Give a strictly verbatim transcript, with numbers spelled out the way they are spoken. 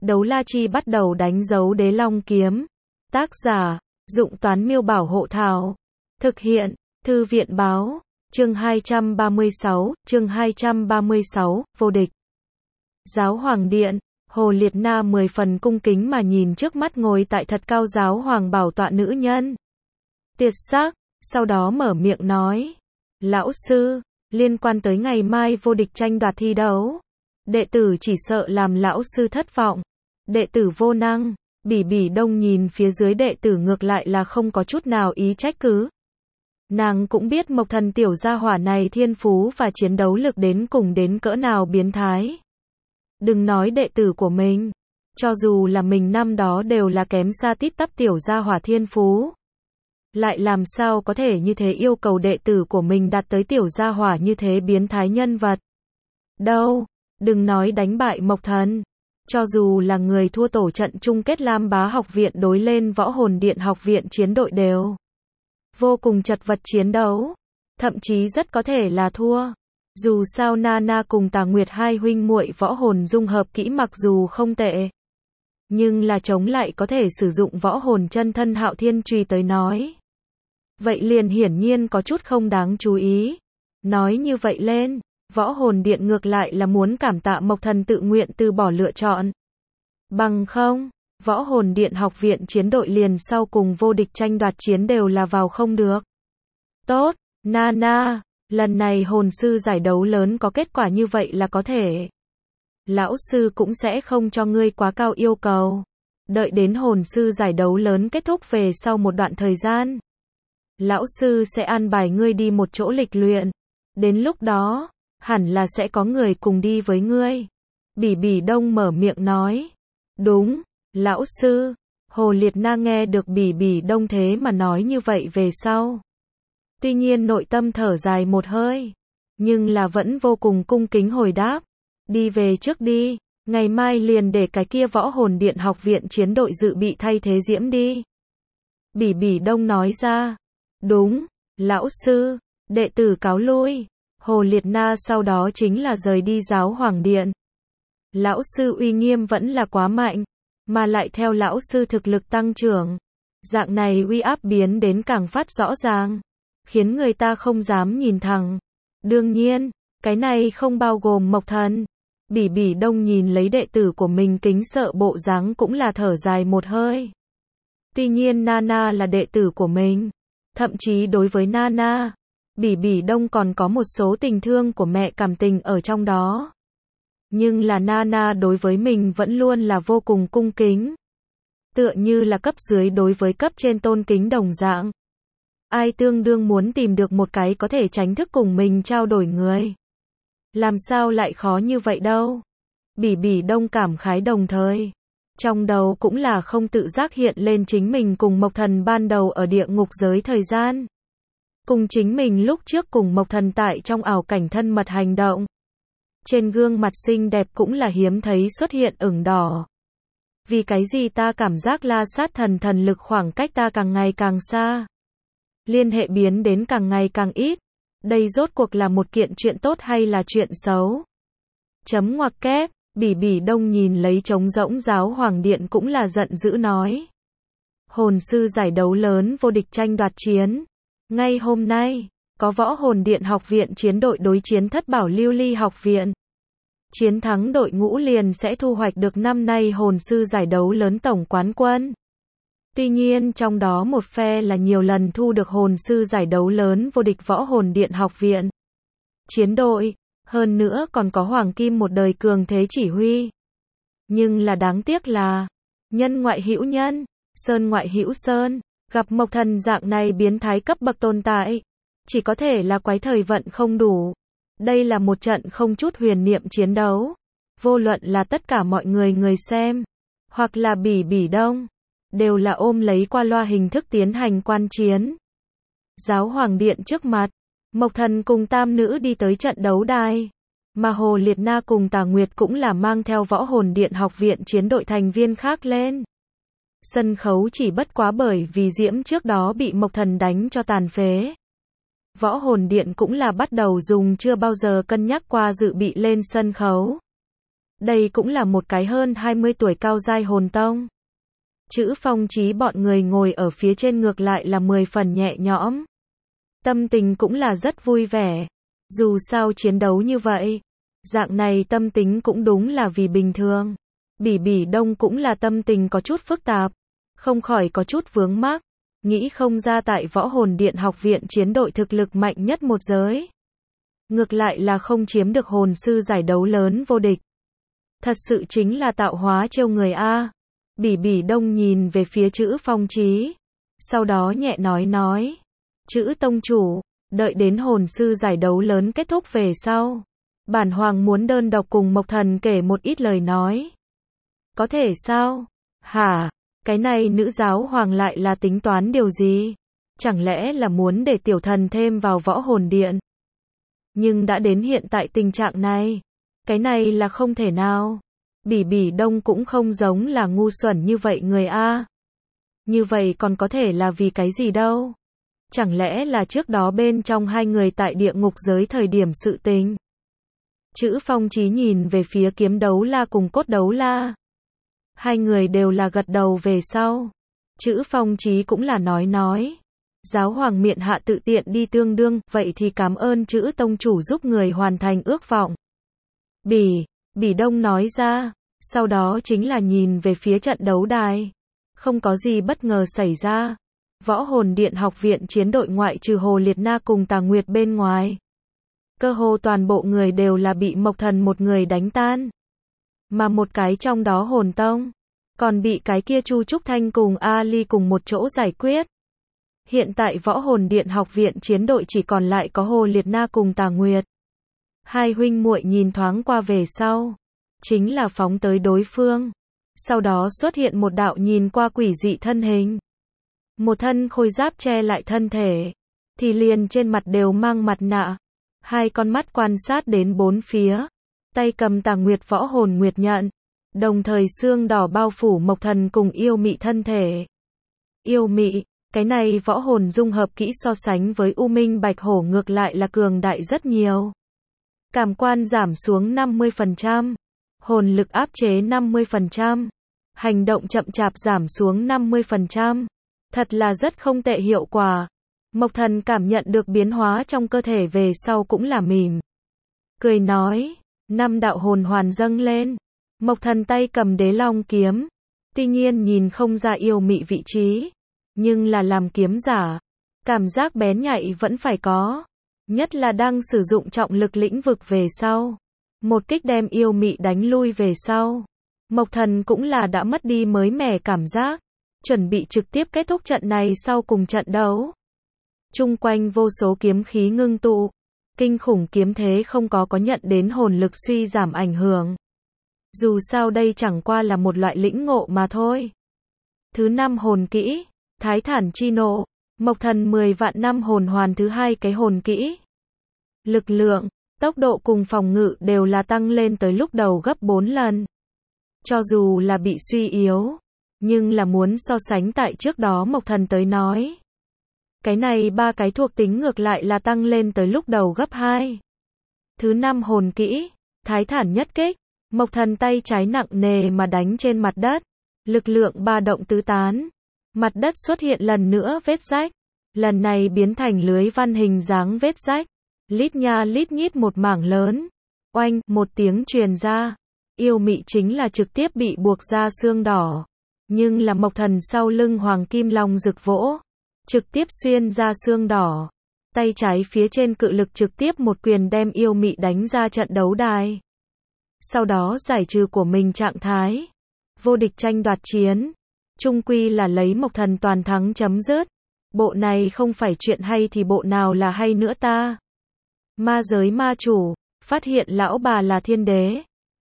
Đấu la chi bắt đầu đánh dấu đế long kiếm. Tác giả, Dụng Toán Miêu Bảo Hộ Thảo. Thực hiện, Thư viện Báo. Chương hai trăm ba mươi sáu, chương hai trăm ba mươi sáu, vô địch. Giáo Hoàng Điện, Hồ Liệt Na mười phần cung kính mà nhìn trước mắt ngồi tại thật cao giáo hoàng bảo tọa nữ nhân. Tiệt xác, sau đó mở miệng nói. Lão sư, liên quan tới ngày mai vô địch tranh đoạt thi đấu. Đệ tử chỉ sợ làm lão sư thất vọng. Đệ tử vô năng. Bỉ Bỉ Đông nhìn phía dưới đệ tử ngược lại là không có chút nào ý trách cứ. Nàng cũng biết Mộc Thần tiểu gia hỏa này thiên phú và chiến đấu lực đến cùng đến cỡ nào biến thái. Đừng nói đệ tử của mình, cho dù là mình năm đó đều là kém xa tít tắp tiểu gia hỏa thiên phú. Lại làm sao có thể như thế yêu cầu đệ tử của mình đạt tới tiểu gia hỏa như thế biến thái nhân vật. Đâu, đừng nói đánh bại Mộc Thần. Cho dù là người thua tổ trận chung kết Lam Bá học viện đối lên Võ Hồn Điện học viện chiến đội đều vô cùng chật vật chiến đấu, thậm chí rất có thể là thua. Dù sao Nana cùng Tà Nguyệt hai huynh muội võ hồn dung hợp kỹ mặc dù không tệ, nhưng là chống lại có thể sử dụng võ hồn chân thân Hạo Thiên Chùy tới nói. Vậy liền hiển nhiên có chút không đáng chú ý. Nói như vậy lên, Võ Hồn Điện ngược lại là muốn cảm tạ Mộc Thần tự nguyện từ bỏ lựa chọn. Bằng không, Võ Hồn Điện học viện chiến đội liền sau cùng vô địch tranh đoạt chiến đều là vào không được. Tốt, Nana, lần này hồn sư giải đấu lớn có kết quả như vậy là có thể. Lão sư cũng sẽ không cho ngươi quá cao yêu cầu. Đợi đến hồn sư giải đấu lớn kết thúc về sau một đoạn thời gian, lão sư sẽ an bài ngươi đi một chỗ lịch luyện. Đến lúc đó, hẳn là sẽ có người cùng đi với ngươi. Bỉ Bỉ Đông mở miệng nói. Đúng, lão sư. Hồ Liệt Na nghe được Bỉ Bỉ Đông thế mà nói như vậy về sau, tuy nhiên nội tâm thở dài một hơi, nhưng là vẫn vô cùng cung kính hồi đáp. Đi về trước đi, ngày mai liền để cái kia Võ Hồn Điện học viện chiến đội dự bị thay thế Diễm đi. Bỉ Bỉ Đông nói ra. Đúng, lão sư, đệ tử cáo lui. Hồ Liệt Na sau đó chính là rời đi Giáo Hoàng Điện. Lão sư uy nghiêm vẫn là quá mạnh, mà lại theo lão sư thực lực tăng trưởng, dạng này uy áp biến đến càng phát rõ ràng, khiến người ta không dám nhìn thẳng. Đương nhiên, cái này không bao gồm Mộc Thần. Bỉ Bỉ Đông nhìn lấy đệ tử của mình kính sợ bộ dáng cũng là thở dài một hơi. Tuy nhiên Nana là đệ tử của mình, thậm chí đối với Nana, Bỉ Bỉ Đông còn có một số tình thương của mẹ cảm tình ở trong đó. Nhưng là Nana đối với mình vẫn luôn là vô cùng cung kính. Tựa như là cấp dưới đối với cấp trên tôn kính đồng dạng. Ai tương đương muốn tìm được một cái có thể tránh thức cùng mình trao đổi người. Làm sao lại khó như vậy đâu. Bỉ Bỉ Đông cảm khái đồng thời, trong đầu cũng là không tự giác hiện lên chính mình cùng Mộc Thần ban đầu ở địa ngục giới thời gian. Cùng chính mình lúc trước cùng Mộc Thần tại trong ảo cảnh thân mật hành động. Trên gương mặt xinh đẹp cũng là hiếm thấy xuất hiện ửng đỏ. Vì cái gì ta cảm giác La Sát Thần thần lực khoảng cách ta càng ngày càng xa. Liên hệ biến đến càng ngày càng ít. Đây rốt cuộc là một kiện chuyện tốt hay là chuyện xấu? Chấm ngoặc kép, Bỉ Bỉ Đông nhìn lấy trống rỗng Giáo Hoàng Điện cũng là giận dữ nói. Hồn sư giải đấu lớn vô địch tranh đoạt chiến. Ngay hôm nay, có Võ Hồn Điện học viện chiến đội đối chiến Thất Bảo Lưu Ly học viện. Chiến thắng đội ngũ liền sẽ thu hoạch được năm nay hồn sư giải đấu lớn tổng quán quân. Tuy nhiên trong đó một phe là nhiều lần thu được hồn sư giải đấu lớn vô địch Võ Hồn Điện học viện chiến đội, hơn nữa còn có Hoàng Kim một đời cường thế chỉ huy. Nhưng là đáng tiếc là, nhân ngoại hữu nhân, sơn ngoại hữu sơn, gặp Mộc Thần dạng này biến thái cấp bậc tồn tại, chỉ có thể là quái thời vận không đủ. Đây là một trận không chút huyền niệm chiến đấu. Vô luận là tất cả mọi người người xem, hoặc là Bỉ Bỉ Đông, đều là ôm lấy qua loa hình thức tiến hành quan chiến. Giáo Hoàng Điện trước mặt, Mộc Thần cùng tam nữ đi tới trận đấu đài, mà Hồ Liệt Na cùng Tà Nguyệt cũng là mang theo Võ Hồn Điện học viện chiến đội thành viên khác lên. Sân khấu chỉ bất quá bởi vì Diễm trước đó bị Mộc Thần đánh cho tàn phế. Võ Hồn Điện cũng là bắt đầu dùng chưa bao giờ cân nhắc qua dự bị lên sân khấu. Đây cũng là một cái hơn hai mươi tuổi cao giai hồn tông. Chữ Phong Chí bọn người ngồi ở phía trên ngược lại là mười phần nhẹ nhõm. Tâm tình cũng là rất vui vẻ. Dù sao chiến đấu như vậy, dạng này tâm tính cũng đúng là vì bình thường. Bỉ Bỉ Đông cũng là tâm tình có chút phức tạp, không khỏi có chút vướng mắc, nghĩ không ra tại Võ Hồn Điện học viện chiến đội thực lực mạnh nhất một giới. Ngược lại là không chiếm được hồn sư giải đấu lớn vô địch. Thật sự chính là tạo hóa trêu người a. Bỉ Bỉ Đông nhìn về phía Chữ Phong Chí, sau đó nhẹ nói nói, Chữ tông chủ, đợi đến hồn sư giải đấu lớn kết thúc về sau, bản hoàng muốn đơn độc cùng Mộc Thần kể một ít lời nói. Có thể sao? Hả? Cái này nữ giáo hoàng lại là tính toán điều gì? Chẳng lẽ là muốn để tiểu thần thêm vào Võ Hồn Điện? Nhưng đã đến hiện tại tình trạng này, cái này là không thể nào. Bỉ Bỉ Đông cũng không giống là ngu xuẩn như vậy người a. Như vậy còn có thể là vì cái gì đâu? Chẳng lẽ là trước đó bên trong hai người tại địa ngục giới thời điểm sự tình? Chữ Phong Chí nhìn về phía Kiếm Đấu La cùng Cốt Đấu La. Hai người đều là gật đầu về sau. Chữ Phong Chí cũng là nói nói. Giáo hoàng miện hạ tự tiện đi tương đương, vậy thì cảm ơn Chữ tông chủ giúp người hoàn thành ước vọng. Bỉ, Bỉ Đông nói ra, sau đó chính là nhìn về phía trận đấu đài. Không có gì bất ngờ xảy ra. Võ Hồn Điện học viện chiến đội ngoại trừ Hồ Liệt Na cùng Tà Nguyệt bên ngoài. Cơ hồ toàn bộ người đều là bị Mộc Thần một người đánh tan. Mà một cái trong đó hồn tông, còn bị cái kia Chu Trúc Thanh cùng Ali cùng một chỗ giải quyết. Hiện tại Võ Hồn Điện học viện chiến đội chỉ còn lại có Hồ Liệt Na cùng Tà Nguyệt. Hai huynh muội nhìn thoáng qua về sau, chính là phóng tới đối phương. Sau đó xuất hiện một đạo nhìn qua quỷ dị thân hình. Một thân khôi giáp che lại thân thể, thì liền trên mặt đều mang mặt nạ. Hai con mắt quan sát đến bốn phía, tay cầm Tà Nguyệt Võ Hồn Nguyệt nhận, đồng thời xương đỏ bao phủ Mộc Thần cùng yêu mị thân thể. Yêu mị, cái này võ hồn dung hợp kỹ so sánh với U Minh Bạch Hổ ngược lại là cường đại rất nhiều. Cảm quan giảm xuống năm mươi phần trăm, hồn lực áp chế năm mươi phần trăm, hành động chậm chạp giảm xuống năm mươi phần trăm. Thật là rất không tệ hiệu quả. Mộc Thần cảm nhận được biến hóa trong cơ thể về sau cũng là mỉm cười nói, năm đạo hồn hoàn dâng lên. Mộc Thần tay cầm Đế Long kiếm, tuy nhiên nhìn không ra yêu mị vị trí, nhưng là làm kiếm giả, cảm giác bén nhạy vẫn phải có, nhất là đang sử dụng trọng lực lĩnh vực về sau, một kích đem yêu mị đánh lui về sau. Mộc Thần cũng là đã mất đi mới mẻ cảm giác, chuẩn bị trực tiếp kết thúc trận này sau cùng trận đấu. Chung quanh vô số kiếm khí ngưng tụ, kinh khủng kiếm thế không có có nhận đến hồn lực suy giảm ảnh hưởng. Dù sao đây chẳng qua là một loại lĩnh ngộ mà thôi. Thứ năm hồn kỹ, Thái Thản Chi Nộ, Mộc Thần mười vạn năm hồn hoàn thứ hai cái hồn kỹ. Lực lượng, tốc độ cùng phòng ngự đều là tăng lên tới lúc đầu gấp bốn lần. Cho dù là bị suy yếu, nhưng là muốn so sánh tại trước đó Mộc Thần tới nói. Cái này ba cái thuộc tính ngược lại là tăng lên tới lúc đầu gấp hai. Thứ năm hồn kỹ, Thái Thản Nhất Kích, Mộc Thần tay trái nặng nề mà đánh trên mặt đất, lực lượng ba động tứ tán, mặt đất xuất hiện lần nữa vết rách, lần này biến thành lưới văn hình dáng vết rách, lít nha lít nhít một mảng lớn, oanh, một tiếng truyền ra, yêu mị chính là trực tiếp bị buộc ra xương đỏ, nhưng là Mộc Thần sau lưng hoàng kim long rực vỗ, trực tiếp xuyên ra xương đỏ, tay trái phía trên cự lực trực tiếp một quyền đem yêu mị đánh ra trận đấu đài. Sau đó giải trừ của mình trạng thái, vô địch tranh đoạt chiến, chung quy là lấy Mộc Thần toàn thắng chấm dứt. Bộ này không phải chuyện hay thì bộ nào là hay nữa ta. Ma giới ma chủ, phát hiện lão bà là thiên đế.